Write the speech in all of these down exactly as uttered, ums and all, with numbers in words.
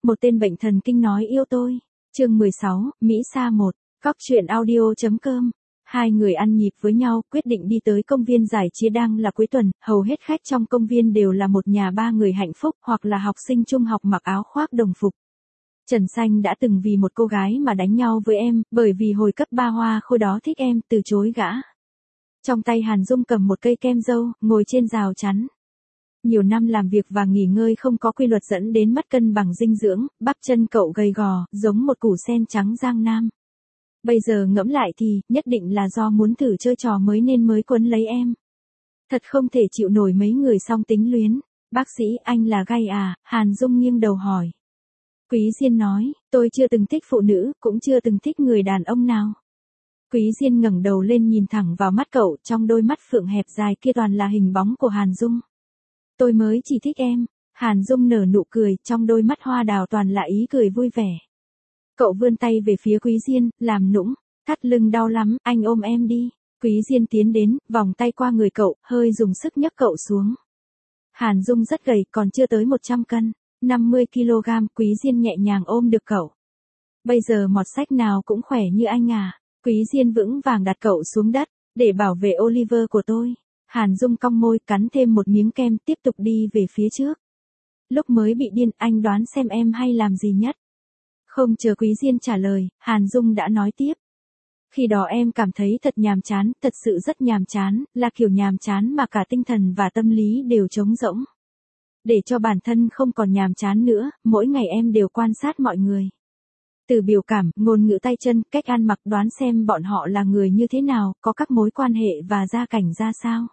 Một tên bệnh thần kinh nói yêu tôi. Chương mười sáu, Mỹ Sa một. Góc truyện audio.com. Hai người ăn nhịp với nhau, quyết định đi tới công viên giải trí. Đang là cuối tuần, hầu hết khách trong công viên đều là một nhà ba người hạnh phúc, hoặc là học sinh trung học mặc áo khoác đồng phục. Trần Xanh đã từng vì một cô gái mà đánh nhau với em, bởi vì hồi cấp ba Hoa Khôi đó thích em, từ chối gã. Trong tay Hàn Dung cầm một cây kem râu, ngồi trên rào chắn. Nhiều năm làm việc và nghỉ ngơi không có quy luật dẫn đến mất cân bằng dinh dưỡng, bắp chân cậu gầy gò, giống một củ sen trắng Giang Nam. Bây giờ ngẫm lại thì, nhất định là do muốn thử chơi trò mới nên mới quấn lấy em. Thật không thể chịu nổi mấy người song tính luyến. Bác sĩ, anh là gay à? Hàn Dung nghiêng đầu hỏi. Quý Diên nói, tôi chưa từng thích phụ nữ, cũng chưa từng thích người đàn ông nào. Quý Diên ngẩng đầu lên nhìn thẳng vào mắt cậu, trong đôi mắt phượng hẹp dài kia toàn là hình bóng của Hàn Dung. Tôi mới chỉ thích em. Hàn Dung nở nụ cười, trong đôi mắt hoa đào toàn là ý cười vui vẻ. Cậu vươn tay về phía Quý Diên, làm nũng, thắt lưng đau lắm, anh ôm em đi. Quý Diên tiến đến, vòng tay qua người cậu, hơi dùng sức nhấc cậu xuống. Hàn Dung rất gầy, còn chưa tới một trăm cân, năm mươi ki lô gam, Quý Diên nhẹ nhàng ôm được cậu. Bây giờ mọt sách nào cũng khỏe như anh à. Quý Diên vững vàng đặt cậu xuống đất, để bảo vệ Oliver của tôi. Hàn Dung cong môi, cắn thêm một miếng kem, tiếp tục đi về phía trước. Lúc mới bị điên, anh đoán xem em hay làm gì nhất. Không chờ Quý Diên trả lời, Hàn Dung đã nói tiếp. Khi đó em cảm thấy thật nhàm chán, thật sự rất nhàm chán, là kiểu nhàm chán mà cả tinh thần và tâm lý đều trống rỗng. Để cho bản thân không còn nhàm chán nữa, mỗi ngày em đều quan sát mọi người. Từ biểu cảm, ngôn ngữ tay chân, cách ăn mặc, đoán xem bọn họ là người như thế nào, có các mối quan hệ và gia cảnh ra sao.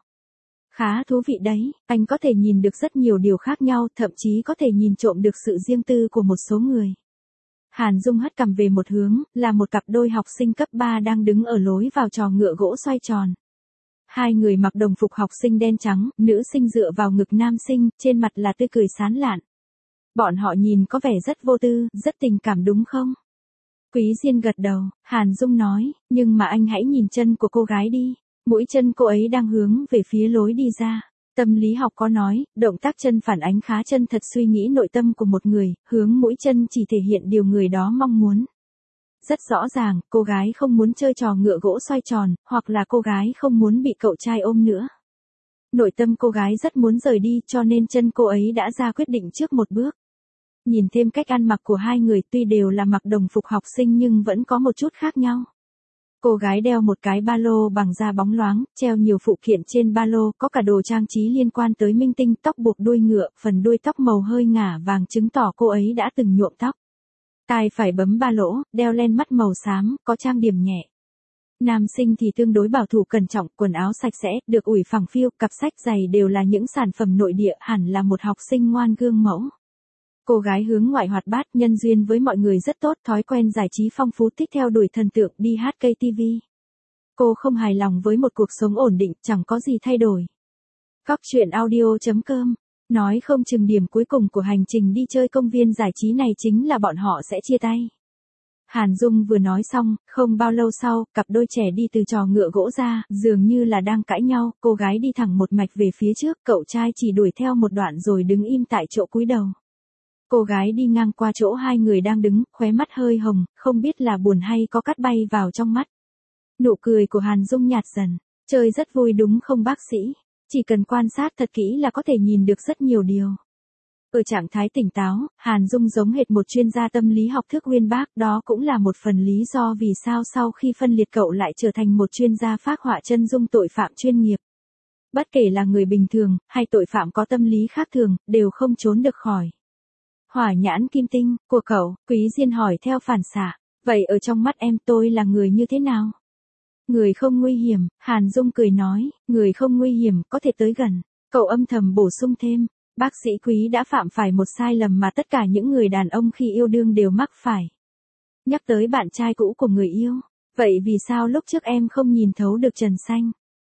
Khá thú vị đấy, anh có thể nhìn được rất nhiều điều khác nhau, thậm chí có thể nhìn trộm được sự riêng tư của một số người. Hàn Dung hất cằm về một hướng, là một cặp đôi học sinh cấp ba đang đứng ở lối vào trò ngựa gỗ xoay tròn. Hai người mặc đồng phục học sinh đen trắng, nữ sinh dựa vào ngực nam sinh, trên mặt là tươi cười sán lạn. Bọn họ nhìn có vẻ rất vô tư, rất tình cảm đúng không? Quý Diên gật đầu, Hàn Dung nói, nhưng mà anh hãy nhìn chân của cô gái đi. Mũi chân cô ấy đang hướng về phía lối đi ra. Tâm lý học có nói, động tác chân phản ánh khá chân thật suy nghĩ nội tâm của một người, hướng mũi chân chỉ thể hiện điều người đó mong muốn. Rất rõ ràng, cô gái không muốn chơi trò ngựa gỗ xoay tròn, hoặc là cô gái không muốn bị cậu trai ôm nữa. Nội tâm cô gái rất muốn rời đi, cho nên chân cô ấy đã ra quyết định trước một bước. Nhìn thêm cách ăn mặc của hai người, tuy đều là mặc đồng phục học sinh nhưng vẫn có một chút khác nhau. Cô gái đeo một cái ba lô bằng da bóng loáng, treo nhiều phụ kiện trên ba lô, có cả đồ trang trí liên quan tới minh tinh, tóc buộc đuôi ngựa, phần đuôi tóc màu hơi ngả vàng chứng tỏ cô ấy đã từng nhuộm tóc. Tai phải bấm ba lỗ, đeo len mắt màu xám, có trang điểm nhẹ. Nam sinh thì tương đối bảo thủ cẩn trọng, quần áo sạch sẽ, được ủi phẳng phiu, cặp sách giày đều là những sản phẩm nội địa, hẳn là một học sinh ngoan gương mẫu. Cô gái hướng ngoại hoạt bát, nhân duyên với mọi người rất tốt, thói quen giải trí phong phú, thích theo đuổi thần tượng, đi hát ca tê vê. Cô không hài lòng với một cuộc sống ổn định, chẳng có gì thay đổi. Góc truyện audio.com. Nói không chừng điểm cuối cùng của hành trình đi chơi công viên giải trí này chính là bọn họ sẽ chia tay. Hàn Dung vừa nói xong, không bao lâu sau, cặp đôi trẻ đi từ trò ngựa gỗ ra, dường như là đang cãi nhau, cô gái đi thẳng một mạch về phía trước, cậu trai chỉ đuổi theo một đoạn rồi đứng im tại chỗ cúi đầu. Cô gái đi ngang qua chỗ hai người đang đứng, khóe mắt hơi hồng, không biết là buồn hay có cát bay vào trong mắt. Nụ cười của Hàn Dung nhạt dần, chơi rất vui đúng không bác sĩ? Chỉ cần quan sát thật kỹ là có thể nhìn được rất nhiều điều. Ở trạng thái tỉnh táo, Hàn Dung giống hệt một chuyên gia tâm lý học thức uyên bác, đó cũng là một phần lý do vì sao sau khi phân liệt cậu lại trở thành một chuyên gia phác họa chân dung tội phạm chuyên nghiệp. Bất kể là người bình thường, hay tội phạm có tâm lý khác thường, đều không trốn được khỏi hỏa nhãn kim tinh của cậu. Quý Diên hỏi theo phản xạ, vậy ở trong mắt em tôi là người như thế nào? Người không nguy hiểm, Hàn Dung cười nói, người không nguy hiểm, có thể tới gần. Cậu âm thầm bổ sung thêm, bác sĩ Quý đã phạm phải một sai lầm mà tất cả những người đàn ông khi yêu đương đều mắc phải. Nhắc tới bạn trai cũ của người yêu, vậy vì sao lúc trước em không nhìn thấu được Trần Xanh?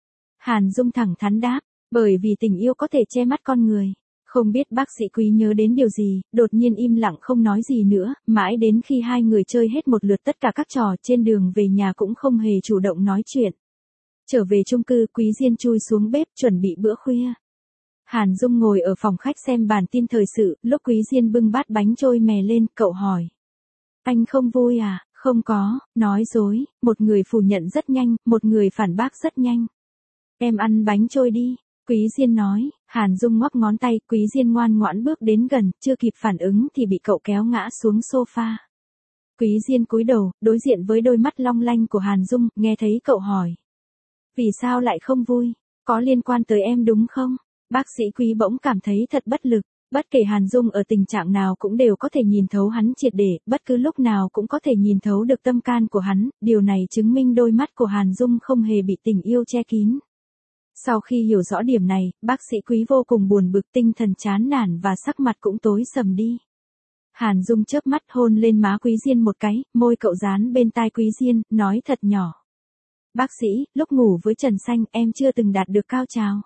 Hàn Dung thẳng thắn đáp, bởi vì tình yêu có thể che mắt con người. Không biết bác sĩ Quý nhớ đến điều gì, đột nhiên im lặng không nói gì nữa, mãi đến khi hai người chơi hết một lượt tất cả các trò trên đường về nhà cũng không hề chủ động nói chuyện. Trở về chung cư, Quý Diên chui xuống bếp chuẩn bị bữa khuya. Hàn Dung ngồi ở phòng khách xem bản tin thời sự, lúc Quý Diên bưng bát bánh trôi mè lên, cậu hỏi. Anh không vui à? Không có, nói dối, một người phủ nhận rất nhanh, một người phản bác rất nhanh. Em ăn bánh trôi đi. Quý Diên nói. Hàn Dung ngoắc ngón tay, Quý Diên ngoan ngoãn bước đến gần, chưa kịp phản ứng thì bị cậu kéo ngã xuống sofa. Quý Diên cúi đầu, đối diện với đôi mắt long lanh của Hàn Dung, nghe thấy cậu hỏi. Vì sao lại không vui? Có liên quan tới em đúng không? Bác sĩ Quý bỗng cảm thấy thật bất lực. Bất kể Hàn Dung ở tình trạng nào cũng đều có thể nhìn thấu hắn triệt để, bất cứ lúc nào cũng có thể nhìn thấu được tâm can của hắn, điều này chứng minh đôi mắt của Hàn Dung không hề bị tình yêu che kín. Sau khi hiểu rõ điểm này, bác sĩ Quý vô cùng buồn bực, tinh thần chán nản và sắc mặt cũng tối sầm đi. Hàn Dung chớp mắt hôn lên má Quý Diên một cái, môi cậu dán bên tai Quý Diên, nói thật nhỏ. Bác sĩ, lúc ngủ với Trần Xanh em chưa từng đạt được cao trào.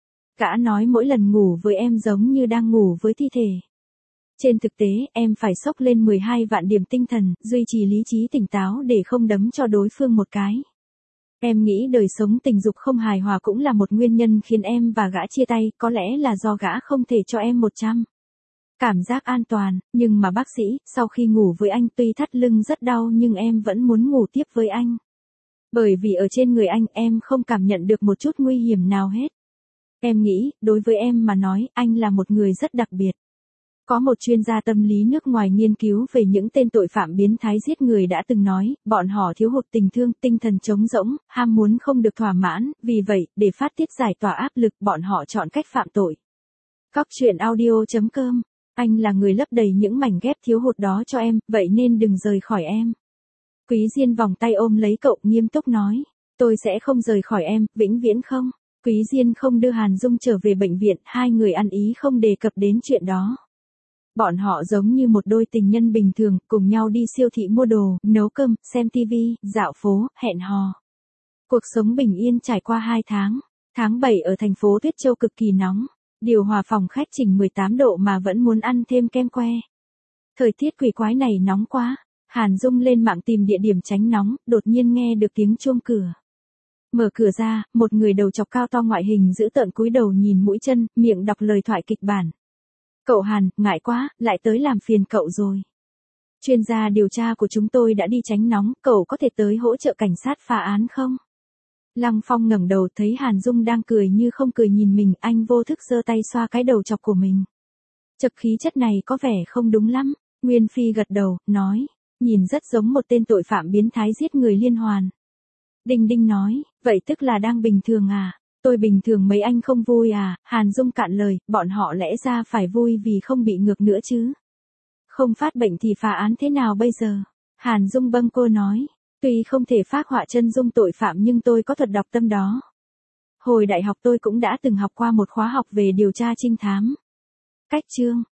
Gã nói mỗi lần ngủ với em giống như đang ngủ với thi thể. Trên thực tế, em phải xốc lên mười hai vạn điểm tinh thần, duy trì lý trí tỉnh táo để không đấm cho đối phương một cái. Em nghĩ đời sống tình dục không hài hòa cũng là một nguyên nhân khiến em và gã chia tay, có lẽ là do gã không thể cho em một trăm. Cảm giác an toàn, nhưng mà bác sĩ, sau khi ngủ với anh tuy thắt lưng rất đau nhưng em vẫn muốn ngủ tiếp với anh. Bởi vì ở trên người anh em không cảm nhận được một chút nguy hiểm nào hết. Em nghĩ, đối với em mà nói, anh là một người rất đặc biệt. Có một chuyên gia tâm lý nước ngoài nghiên cứu về những tên tội phạm biến thái giết người đã từng nói, bọn họ thiếu hụt tình thương, tinh thần trống rỗng, ham muốn không được thỏa mãn, vì vậy, để phát tiết giải tỏa áp lực, bọn họ chọn cách phạm tội. Cóc truyện audio chấm com. Anh là người lấp đầy những mảnh ghép thiếu hụt đó cho em, vậy nên đừng rời khỏi em. Quý Diên vòng tay ôm lấy cậu, nghiêm túc nói. Tôi sẽ không rời khỏi em, vĩnh viễn không. Quý Diên không đưa Hàn Dung trở về bệnh viện, hai người ăn ý không đề cập đến chuyện đó. Bọn họ giống như một đôi tình nhân bình thường, cùng nhau đi siêu thị mua đồ, nấu cơm, xem tivi, dạo phố, hẹn hò. Cuộc sống bình yên trải qua hai tháng. Tháng bảy ở thành phố Tuyết Châu cực kỳ nóng. Điều hòa phòng khách chỉnh mười tám độ mà vẫn muốn ăn thêm kem que. Thời tiết quỷ quái này nóng quá. Hàn Dung lên mạng tìm địa điểm tránh nóng, đột nhiên nghe được tiếng chuông cửa. Mở cửa ra, một người đầu chọc cao to ngoại hình giữ tợn cúi đầu nhìn mũi chân, miệng đọc lời thoại kịch bản. Cậu Hàn, ngại quá, lại tới làm phiền cậu rồi. Chuyên gia điều tra của chúng tôi đã đi tránh nóng, cậu có thể tới hỗ trợ cảnh sát phá án không? Lăng Phong ngẩng đầu thấy Hàn Dung đang cười như không cười nhìn mình, anh vô thức giơ tay xoa cái đầu chọc của mình. Chật khí chất này có vẻ không đúng lắm. Nguyên Phi gật đầu, nói, nhìn rất giống một tên tội phạm biến thái giết người liên hoàn. Đinh Đinh nói, vậy tức là đang bình thường à? Tôi bình thường mấy anh không vui à? Hàn Dung cạn lời, bọn họ lẽ ra phải vui vì không bị ngược nữa chứ. Không phát bệnh thì phá án thế nào bây giờ? Hàn Dung bâng cô nói, tuy không thể phác họa chân dung tội phạm nhưng tôi có thuật đọc tâm đó. Hồi đại học tôi cũng đã từng học qua một khóa học về điều tra trinh thám. Cách chương